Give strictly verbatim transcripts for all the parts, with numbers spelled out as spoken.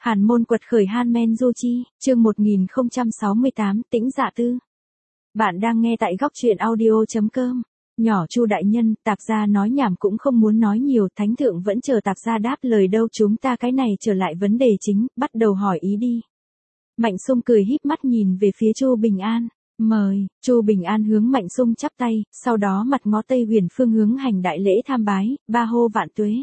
Hàn môn quật khởi Han-men Du Chi, chương một nghìn không trăm sáu mươi tám, Tĩnh Dạ Tư. Bạn đang nghe tại góc truyện audio chấm com. Nhỏ Chu đại nhân, Tạp gia nói nhảm cũng không muốn nói nhiều, thánh thượng vẫn chờ Tạp gia đáp lời đâu, chúng ta cái này trở lại vấn đề chính, bắt đầu hỏi ý đi. Mạnh Xung cười híp mắt nhìn về phía Chu Bình An. Mời. Chu Bình An hướng Mạnh Xung chắp tay, sau đó mặt ngó Tây Huyền phương hướng hành đại lễ tham bái, ba hô vạn tuế.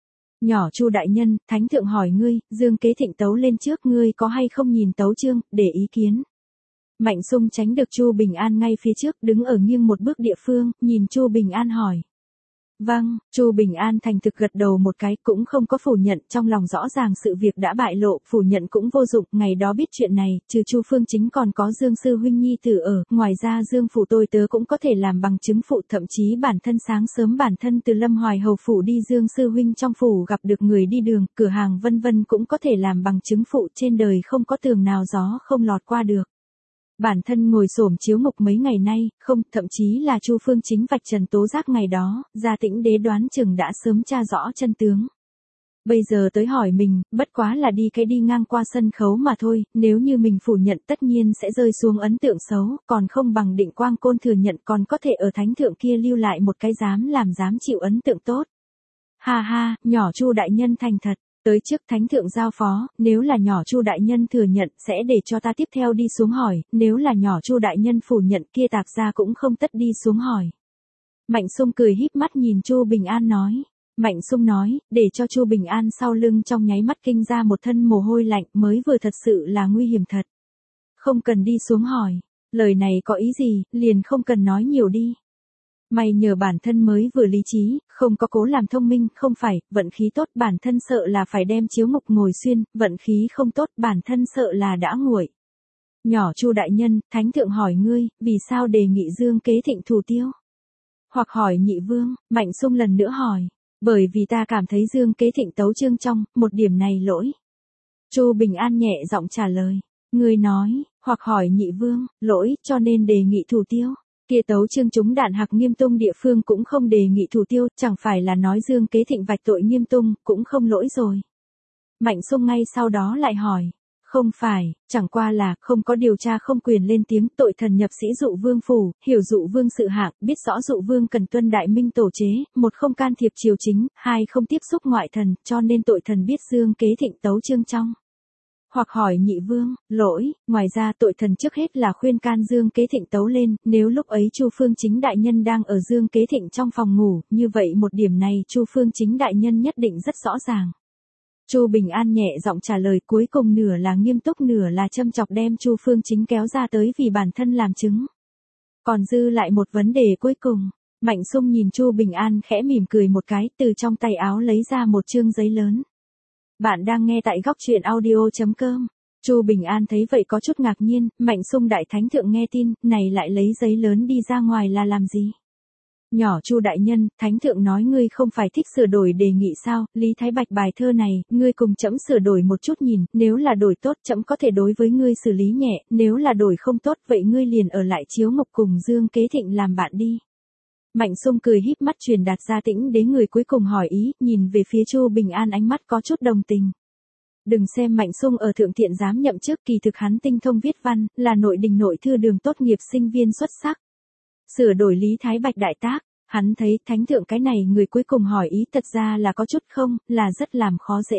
Nhỏ Chu đại nhân, thánh thượng hỏi ngươi, Dương Kế Thịnh tấu lên trước, ngươi có hay không nhìn tấu chương, để ý kiến. Mạnh Xung tránh được Chu Bình An ngay phía trước, đứng ở nghiêng một bước địa phương, nhìn Chu Bình An hỏi. Vâng, Chu Bình An thành thực gật đầu một cái, cũng không có phủ nhận, trong lòng rõ ràng sự việc đã bại lộ, phủ nhận cũng vô dụng, ngày đó biết chuyện này, trừ Chu Phương Chính còn có Dương sư huynh nhi tử ở, ngoài ra Dương phủ tôi tớ cũng có thể làm bằng chứng phụ, thậm chí bản thân sáng sớm bản thân từ Lâm Hoài hầu phủ đi Dương sư huynh trong phủ gặp được người đi đường, cửa hàng vân vân cũng có thể làm bằng chứng phụ, trên đời không có tường nào gió không lọt qua được. Bản thân ngồi xổm chiếu ngục mấy ngày nay, không, thậm chí là Chu Phương Chính vạch trần tố giác ngày đó, Gia Tĩnh đế đoán chừng đã sớm tra rõ chân tướng. Bây giờ tới hỏi mình, bất quá là đi cái đi ngang qua sân khấu mà thôi, nếu như mình phủ nhận tất nhiên sẽ rơi xuống ấn tượng xấu, còn không bằng Định Quang Côn thừa nhận còn có thể ở thánh thượng kia lưu lại một cái dám làm dám chịu ấn tượng tốt. Ha ha, nhỏ Chu đại nhân thành thật. Tới trước thánh thượng giao phó, nếu là nhỏ Chu đại nhân thừa nhận sẽ để cho ta tiếp theo đi xuống hỏi, nếu là nhỏ Chu đại nhân phủ nhận kia Tạp gia cũng không tất đi xuống hỏi. Mạnh Xung cười híp mắt nhìn Chu Bình An nói. Mạnh Xung nói, để cho Chu Bình An sau lưng trong nháy mắt kinh ra một thân mồ hôi lạnh, mới vừa thật sự là nguy hiểm thật. Không cần đi xuống hỏi, lời này có ý gì, liền không cần nói nhiều đi. May nhờ bản thân mới vừa lý trí, không có cố làm thông minh, không phải, vận khí tốt bản thân sợ là phải đem chiếu ngục ngồi xuyên, vận khí không tốt bản thân sợ là đã nguội. Nhỏ Chu đại nhân, thánh thượng hỏi ngươi, vì sao đề nghị Dương Kế Thịnh thủ tiêu? Hoặc hỏi nhị vương, Mạnh Xung lần nữa hỏi, bởi vì ta cảm thấy Dương Kế Thịnh tấu chương trong, một điểm này lỗi. Chu Bình An nhẹ giọng trả lời, ngươi nói, hoặc hỏi nhị vương, lỗi, cho nên đề nghị thủ tiêu. Kia tấu chương chúng đạn hạc Nghiêm Tung địa phương cũng không đề nghị thủ tiêu, chẳng phải là nói Dương Kế Thịnh vạch tội Nghiêm Tung, cũng không lỗi rồi. Mạnh Xung ngay sau đó lại hỏi, không phải, chẳng qua là, không có điều tra không quyền lên tiếng, tội thần nhập sĩ dụ vương phủ, hiểu dụ vương sự hạng, biết rõ dụ vương cần tuân đại minh tổ chế, một không can thiệp triều chính, hai không tiếp xúc ngoại thần, cho nên tội thần biết Dương Kế Thịnh tấu chương trong. Hoặc hỏi nhị vương, lỗi, ngoài ra tội thần trước hết là khuyên can Dương Kế Thịnh tấu lên, nếu lúc ấy Chu Phương Chính đại nhân đang ở Dương Kế Thịnh trong phòng ngủ, như vậy một điểm này Chu Phương Chính đại nhân nhất định rất rõ ràng. Chu Bình An nhẹ giọng trả lời, cuối cùng nửa là nghiêm túc nửa là châm chọc đem Chu Phương Chính kéo ra tới vì bản thân làm chứng. Còn dư lại một vấn đề cuối cùng, Mạnh Xung nhìn Chu Bình An khẽ mỉm cười một cái, từ trong tay áo lấy ra một chương giấy lớn. Bạn đang nghe tại góc truyện audio chấm com. Chu Bình An thấy vậy có chút ngạc nhiên, Mạnh Xung đại thánh thượng nghe tin, này lại lấy giấy lớn đi ra ngoài là làm gì? Nhỏ Chu đại nhân, thánh thượng nói ngươi không phải thích sửa đổi đề nghị sao, Lý Thái Bạch bài thơ này, ngươi cùng trẫm sửa đổi một chút nhìn, nếu là đổi tốt trẫm có thể đối với ngươi xử lý nhẹ, nếu là đổi không tốt vậy ngươi liền ở lại chiếu ngục cùng Dương Kế Thịnh làm bạn đi. Mạnh Xung cười híp mắt truyền đạt Gia Tĩnh đế người cuối cùng hỏi ý, nhìn về phía Chu Bình An ánh mắt có chút đồng tình. Đừng xem Mạnh Xung ở thượng thiện giám nhậm chức, kỳ thực hắn tinh thông viết văn, là nội đình nội thư đường tốt nghiệp sinh viên xuất sắc. Sửa đổi Lý Thái Bạch đại tác, hắn thấy thánh thượng cái này người cuối cùng hỏi ý thật ra là có chút không, là rất làm khó dễ.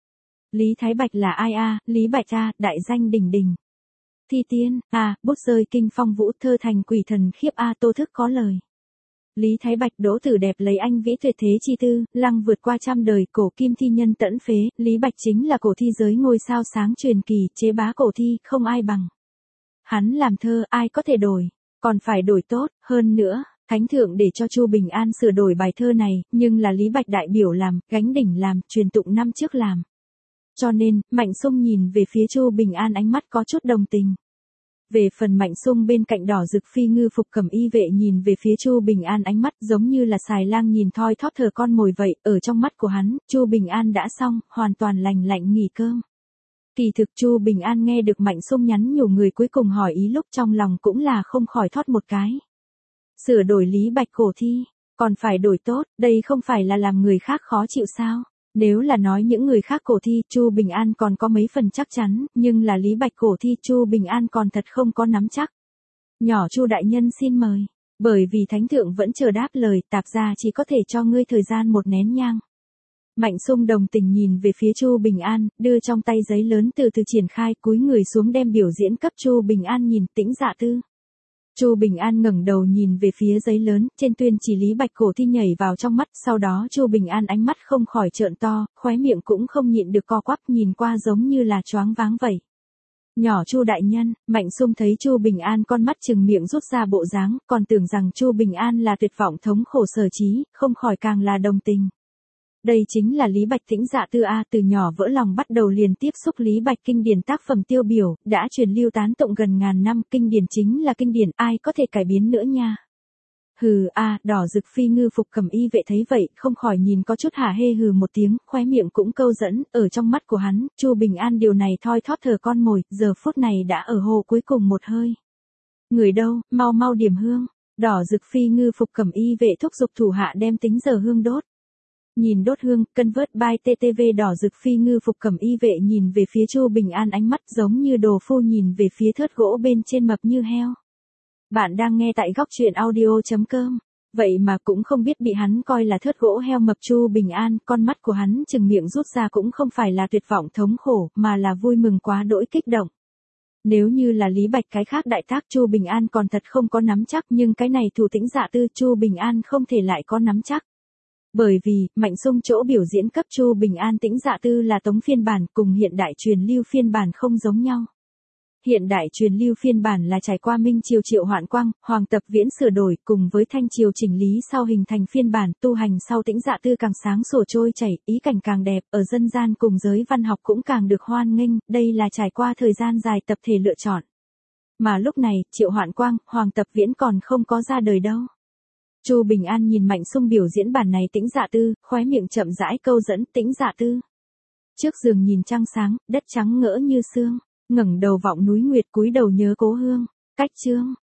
Lý Thái Bạch là ai a? Lý Bạch a, đại danh đình đình. Thi tiên, a, bút rơi kinh phong vũ, thơ thành quỷ thần khiếp a, tô thức có lời. Lý Thái Bạch đỗ tử đẹp lấy anh vĩ tuyệt thế chi tư, lăng vượt qua trăm đời, cổ kim thi nhân tẫn phế, Lý Bạch chính là cổ thi giới ngôi sao sáng truyền kỳ, chế bá cổ thi, không ai bằng. Hắn làm thơ, ai có thể đổi, còn phải đổi tốt, hơn nữa, thánh thượng để cho Chu Bình An sửa đổi bài thơ này, nhưng là Lý Bạch đại biểu làm, gánh đỉnh làm, truyền tụng năm trước làm. Cho nên, Mạnh Xung nhìn về phía Chu Bình An ánh mắt có chút đồng tình. Về phần Mạnh Xung bên cạnh đỏ rực phi ngư phục cẩm y vệ nhìn về phía Chu Bình An ánh mắt giống như là xài lang nhìn thoi thóp thờ con mồi vậy, ở trong mắt của hắn, Chu Bình An đã xong, hoàn toàn lành lạnh nghỉ cơm. Kỳ thực Chu Bình An nghe được Mạnh Xung nhắn nhủ người cuối cùng hỏi ý lúc trong lòng cũng là không khỏi thoát một cái. Sửa đổi Lý Bạch cổ thi, còn phải đổi tốt, đây không phải là làm người khác khó chịu sao? Nếu là nói những người khác cổ thi, Chu Bình An còn có mấy phần chắc chắn, nhưng là Lý Bạch cổ thi, Chu Bình An còn thật không có nắm chắc. Nhỏ Chu đại nhân xin mời, bởi vì thánh thượng vẫn chờ đáp lời, tạp gia chỉ có thể cho ngươi thời gian một nén nhang. Mạnh Sung đồng tình nhìn về phía Chu Bình An, đưa trong tay giấy lớn từ từ triển khai, cúi người xuống đem biểu diễn cấp Chu Bình An nhìn. Tĩnh Dạ Tư. Chu Bình An ngẩng đầu nhìn về phía giấy lớn, trên tuyên chỉ Lý Bạch cổ thi nhảy vào trong mắt, sau đó Chu Bình An ánh mắt không khỏi trợn to, khóe miệng cũng không nhịn được co quắp, nhìn qua giống như là choáng váng vậy. Nhỏ Chu đại nhân, Mạnh Sung thấy Chu Bình An con mắt trừng miệng rút ra bộ dáng, còn tưởng rằng Chu Bình An là tuyệt vọng thống khổ sở trí, không khỏi càng là đồng tình. Đây chính là Lý Bạch Tĩnh Dạ Tư a, từ nhỏ vỡ lòng bắt đầu liền tiếp xúc Lý Bạch kinh điển tác phẩm tiêu biểu, đã truyền lưu tán tụng gần ngàn năm, kinh điển chính là kinh điển, ai có thể cải biến nữa nha. Hừ a, Đỏ Rực Phi Ngư Phục Cầm Y Vệ thấy vậy, không khỏi nhìn có chút hả hê hừ một tiếng, khóe miệng cũng câu dẫn, ở trong mắt của hắn, Chu Bình An điều này thoi thóp thờ con mồi, giờ phút này đã ở hồ cuối cùng một hơi. Người đâu, mau mau điểm hương. Đỏ Rực Phi Ngư Phục Cầm Y Vệ thúc giục thủ hạ đem tính giờ hương đốt. Nhìn đốt hương, cân vớt by tê tê vê. Đỏ Rực Phi Ngư Phục Cầm Y Vệ nhìn về phía Chu Bình An ánh mắt giống như đồ phu nhìn về phía thớt gỗ bên trên mập như heo. Bạn đang nghe tại góc truyện audio chấm com. Vậy mà cũng không biết bị hắn coi là thớt gỗ heo mập. Chu Bình An, con mắt của hắn chừng miệng rút ra cũng không phải là tuyệt vọng thống khổ, mà là vui mừng quá đỗi kích động. Nếu như là Lý Bạch cái khác đại tác, Chu Bình An còn thật không có nắm chắc, nhưng cái này Thủ Tĩnh Dạ Tư, Chu Bình An không thể lại có nắm chắc. Bởi vì, Mạnh Sung chỗ biểu diễn cấp Chu Bình An Tĩnh Dạ Tư là tống phiên bản, cùng hiện đại truyền lưu phiên bản không giống nhau. Hiện đại truyền lưu phiên bản là trải qua Minh Triều Triệu Hoạn Quang, Hoàng Tập Viễn sửa đổi, cùng với Thanh Triều chỉnh lý sau hình thành phiên bản, tu hành sau Tĩnh Dạ Tư càng sáng sủa trôi chảy, ý cảnh càng đẹp, ở dân gian cùng giới văn học cũng càng được hoan nghênh, đây là trải qua thời gian dài tập thể lựa chọn. Mà lúc này, Triệu Hoạn Quang, Hoàng Tập Viễn còn không có ra đời đâu. Chu Bình An nhìn Mạnh Sung biểu diễn bản này Tĩnh Dạ Tư, khóe miệng chậm rãi câu dẫn. Tĩnh Dạ Tư. Trước giường nhìn trăng sáng, đất trắng ngỡ như sương, ngẩng đầu vọng núi nguyệt, cúi đầu nhớ cố hương. Cách chương.